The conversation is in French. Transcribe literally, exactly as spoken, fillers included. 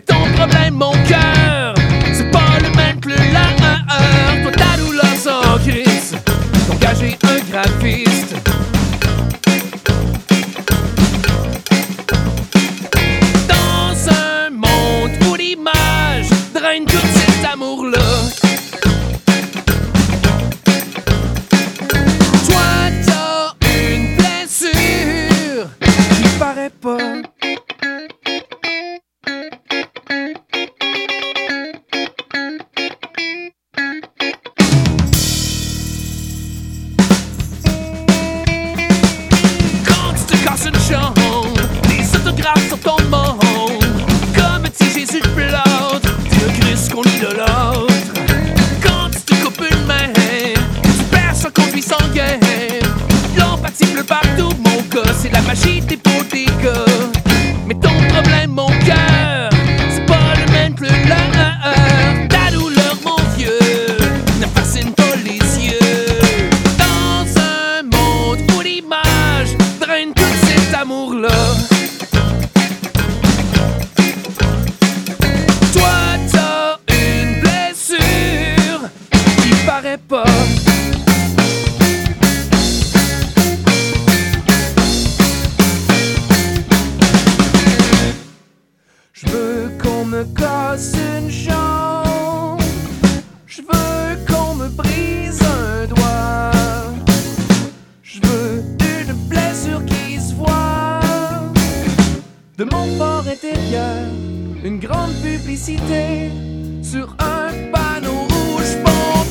ton problème, mon cœur, c'est pas le même que le leur. Toi, ta douleur sans crise, d'engager un graphiste. Dans un monde où l'image draine tout cet amour-là. Toi, t'as une blessure qui paraît pas. Une chambre, des autographes sur ton monde, comme si Jésus te plante, t'es un Christ qu'on idolâtre. Quand tu te coupes une main, tu perds sur conduit sanguin. L'empathie pleut partout, mon gars, c'est la magie des beaux dégâts. Mais ton problème, mon cœur, c'est pas le même que le leur. Ta douleur, mon vieux, ne fascine pas les yeux. Dans un monde où l'image draine tout cet amour-là. Toi, t'as une blessure qui paraît pas. Je veux qu'on me casse une jambe, je veux qu'on me brise un doigt, je veux une blessure qui se voit. De mon fort intérieur, une grande publicité sur un panneau rouge. Bon,